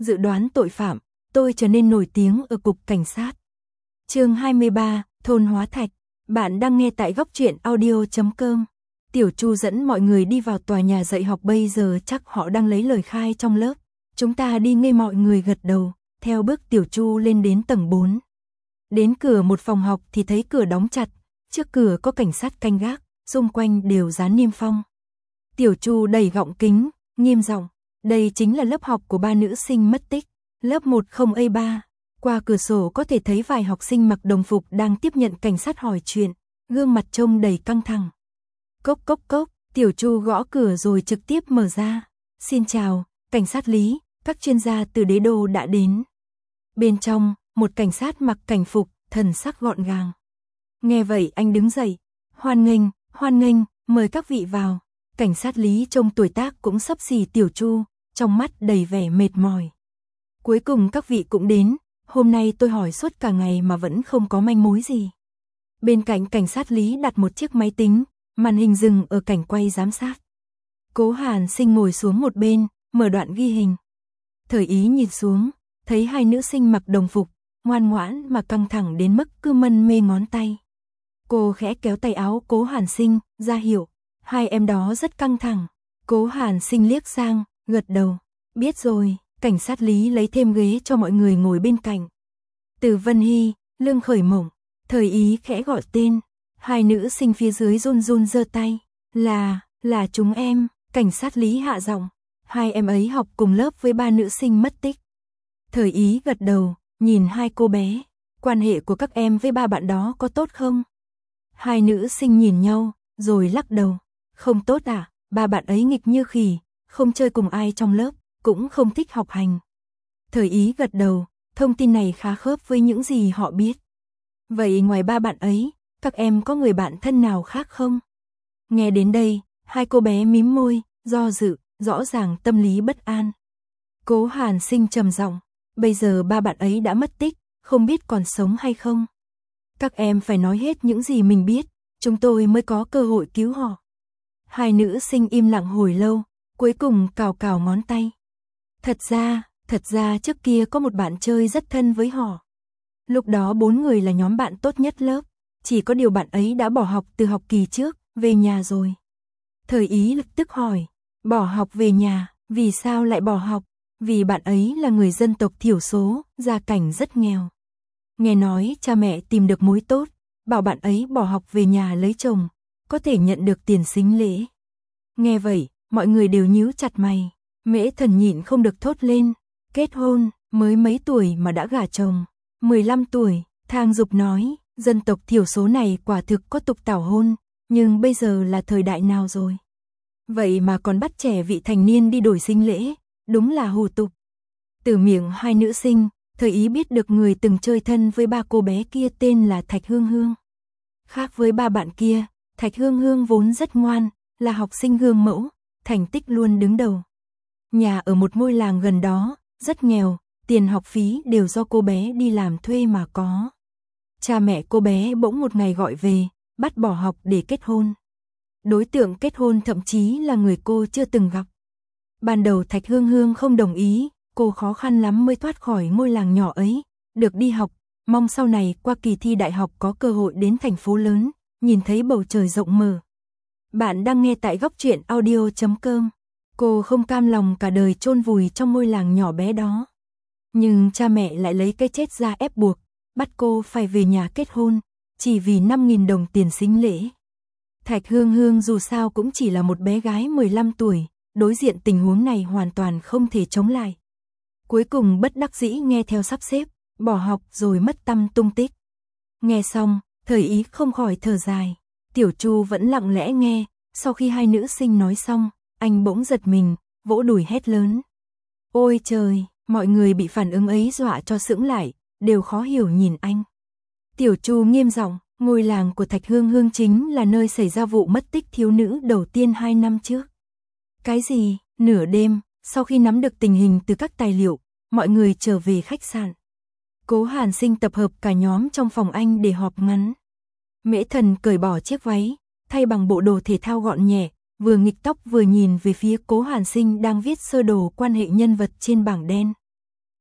dự đoán tội phạm, tôi trở nên nổi tiếng ở cục cảnh sát. Chương 23, thôn Hóa Thạch. Bạn đang nghe tại góc truyện audio.com. Tiểu Chu dẫn mọi người đi vào tòa nhà dạy học, bây giờ chắc họ đang lấy lời khai trong lớp. Chúng ta đi ngay, mọi người gật đầu, theo bước Tiểu Chu lên đến tầng 4. Đến cửa một phòng học thì thấy cửa đóng chặt, trước cửa có cảnh sát canh gác, xung quanh đều dán niêm phong. Tiểu Chu đẩy gọng kính, nghiêm giọng, đây chính là lớp học của 3 nữ sinh mất tích, lớp 10A3. Qua cửa sổ có thể thấy vài học sinh mặc đồng phục đang tiếp nhận cảnh sát hỏi chuyện, gương mặt trông đầy căng thẳng. Cốc cốc cốc, Tiểu Chu gõ cửa rồi trực tiếp mở ra. Xin chào, cảnh sát Lý, các chuyên gia từ Đế Đô đã đến. Bên trong, một cảnh sát mặc cảnh phục, thần sắc gọn gàng. Nghe vậy anh đứng dậy, hoan nghênh, mời các vị vào. Cảnh sát Lý trông tuổi tác cũng xấp xỉ Tiểu Chu, trong mắt đầy vẻ mệt mỏi. Cuối cùng các vị cũng đến, hôm nay tôi hỏi suốt cả ngày mà vẫn không có manh mối gì. Bên cạnh cảnh sát Lý đặt một chiếc máy tính, màn hình dừng ở cảnh quay giám sát. Cố Hàn Sinh ngồi xuống một bên, mở đoạn ghi hình. Thời Ý nhìn xuống, thấy hai nữ sinh mặc đồng phục, ngoan ngoãn mà căng thẳng đến mức cứ mân mê ngón tay. Cô khẽ kéo tay áo Cố Hàn Sinh, ra hiệu, hai em đó rất căng thẳng. Cố Hàn Sinh liếc sang, gật đầu, biết rồi. Cảnh sát Lý lấy thêm ghế cho mọi người ngồi bên cạnh. Từ Vân Hy, Lương Khởi Mộng, Thời Ý khẽ gọi tên. Hai nữ sinh phía dưới run run giơ tay. Là chúng em. Cảnh sát Lý hạ giọng. Hai em ấy học cùng lớp với 3 nữ sinh mất tích. Thời Ý gật đầu, nhìn hai cô bé. Quan hệ của các em với 3 bạn đó có tốt không? Hai nữ sinh nhìn nhau, rồi lắc đầu. Không tốt à, 3 bạn ấy nghịch như khỉ, không chơi cùng ai trong lớp, cũng không thích học hành. Thời Ý gật đầu, thông tin này khá khớp với những gì họ biết. Vậy ngoài 3 bạn ấy, các em có người bạn thân nào khác không? Nghe đến đây, hai cô bé mím môi, do dự, rõ ràng tâm lý bất an. Cố Hàn Sinh trầm giọng, bây giờ 3 bạn ấy đã mất tích, không biết còn sống hay không. Các em phải nói hết những gì mình biết, chúng tôi mới có cơ hội cứu họ. Hai nữ sinh im lặng hồi lâu, cuối cùng cào cào ngón tay. Thật ra trước kia có một bạn chơi rất thân với họ. Lúc đó 4 người là nhóm bạn tốt nhất lớp, chỉ có điều bạn ấy đã bỏ học từ học kỳ trước, về nhà rồi. Thời Ý lập tức hỏi, bỏ học về nhà, vì sao lại bỏ học? Vì bạn ấy là người dân tộc thiểu số, gia cảnh rất nghèo. Nghe nói cha mẹ tìm được mối tốt, bảo bạn ấy bỏ học về nhà lấy chồng, có thể nhận được tiền sính lễ. Nghe vậy, mọi người đều nhíu chặt mày. Mễ Thần nhịn không được thốt lên, kết hôn, mới mấy tuổi mà đã gả chồng, 15 tuổi, Thang Dục nói, dân tộc thiểu số này quả thực có tục tảo hôn, nhưng bây giờ là thời đại nào rồi? Vậy mà còn bắt trẻ vị thành niên đi đổi sính lễ, đúng là hủ tục. Từ miệng hai nữ sinh, Thời Ý biết được người từng chơi thân với 3 cô bé kia tên là Thạch Hương Hương. Khác với 3 bạn kia, Thạch Hương Hương vốn rất ngoan, là học sinh gương mẫu, thành tích luôn đứng đầu. Nhà ở một ngôi làng gần đó, rất nghèo, tiền học phí đều do cô bé đi làm thuê mà có. Cha mẹ cô bé bỗng một ngày gọi về, bắt bỏ học để kết hôn. Đối tượng kết hôn thậm chí là người cô chưa từng gặp. Ban đầu Thạch Hương Hương không đồng ý, cô khó khăn lắm mới thoát khỏi ngôi làng nhỏ ấy, được đi học, mong sau này qua kỳ thi đại học có cơ hội đến thành phố lớn, nhìn thấy bầu trời rộng mở. Bạn đang nghe tại góc truyện audio.com. Cô không cam lòng cả đời chôn vùi trong ngôi làng nhỏ bé đó. Nhưng cha mẹ lại lấy cái chết ra ép buộc, bắt cô phải về nhà kết hôn, chỉ vì 5.000 đồng tiền sính lễ. Thạch Hương Hương dù sao cũng chỉ là một bé gái 15 tuổi, đối diện tình huống này hoàn toàn không thể chống lại. Cuối cùng bất đắc dĩ nghe theo sắp xếp, bỏ học rồi mất tăm tung tích. Nghe xong, Thời Ý không khỏi thở dài. Tiểu Chu vẫn lặng lẽ nghe, sau khi hai nữ sinh nói xong, anh bỗng giật mình, vỗ đùi hét lớn. Ôi trời, mọi người bị phản ứng ấy dọa cho sững lại, đều khó hiểu nhìn anh. Tiểu Chu nghiêm giọng, ngôi làng của Thạch Hương Hương chính là nơi xảy ra vụ mất tích thiếu nữ đầu tiên 2 năm trước. Cái gì? Nửa đêm, sau khi nắm được tình hình từ các tài liệu, mọi người trở về khách sạn. Cố Hàn Sinh tập hợp cả nhóm trong phòng anh để họp ngắn. Mễ Thần cởi bỏ chiếc váy, thay bằng bộ đồ thể thao gọn nhẹ, vừa nghịch tóc vừa nhìn về phía Cố Hàn Sinh đang viết sơ đồ quan hệ nhân vật trên bảng đen.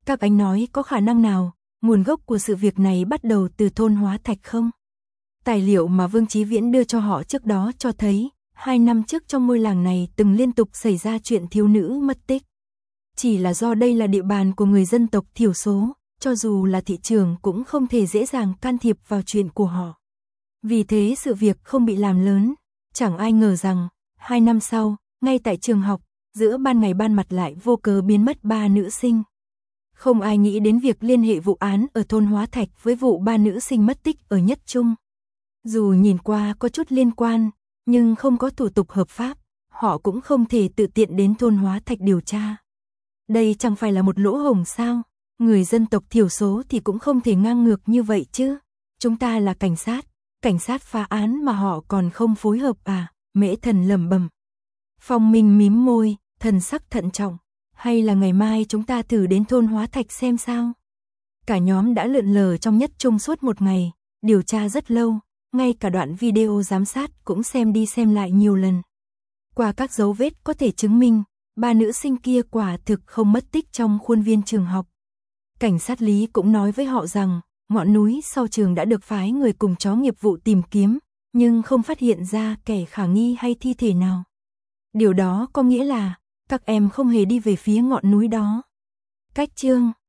Các anh nói có khả năng nào, nguồn gốc của sự việc này bắt đầu từ thôn Hóa Thạch không? Tài liệu mà Vương Chí Viễn đưa cho họ trước đó cho thấy, 2 năm trước trong ngôi làng này từng liên tục xảy ra chuyện thiếu nữ mất tích. Chỉ là do đây là địa bàn của người dân tộc thiểu số, cho dù là thị trường cũng không thể dễ dàng can thiệp vào chuyện của họ. Vì thế sự việc không bị làm lớn, chẳng ai ngờ rằng, 2 năm sau, ngay tại trường học, giữa ban ngày ban mặt lại vô cớ biến mất 3 nữ sinh. Không ai nghĩ đến việc liên hệ vụ án ở thôn Hóa Thạch với vụ 3 nữ sinh mất tích ở Nhất Trung. Dù nhìn qua có chút liên quan, nhưng không có thủ tục hợp pháp, họ cũng không thể tự tiện đến thôn Hóa Thạch điều tra. Đây chẳng phải là một lỗ hổng sao? Người dân tộc thiểu số thì cũng không thể ngang ngược như vậy chứ. Chúng ta là cảnh sát phá án mà họ còn không phối hợp à? Mễ Thần lẩm bẩm. Phong Minh mím môi, thần sắc thận trọng. Hay là ngày mai chúng ta thử đến thôn Hóa Thạch xem sao? Cả nhóm đã lượn lờ trong Nhất Trung suốt một ngày, điều tra rất lâu, ngay cả đoạn video giám sát cũng xem đi xem lại nhiều lần. Qua các dấu vết có thể chứng minh, 3 nữ sinh kia quả thực không mất tích trong khuôn viên trường học. Cảnh sát Lý cũng nói với họ rằng, ngọn núi sau trường đã được phái người cùng chó nghiệp vụ tìm kiếm, nhưng không phát hiện ra kẻ khả nghi hay thi thể nào. Điều đó có nghĩa là, các em không hề đi về phía ngọn núi đó. Cách chương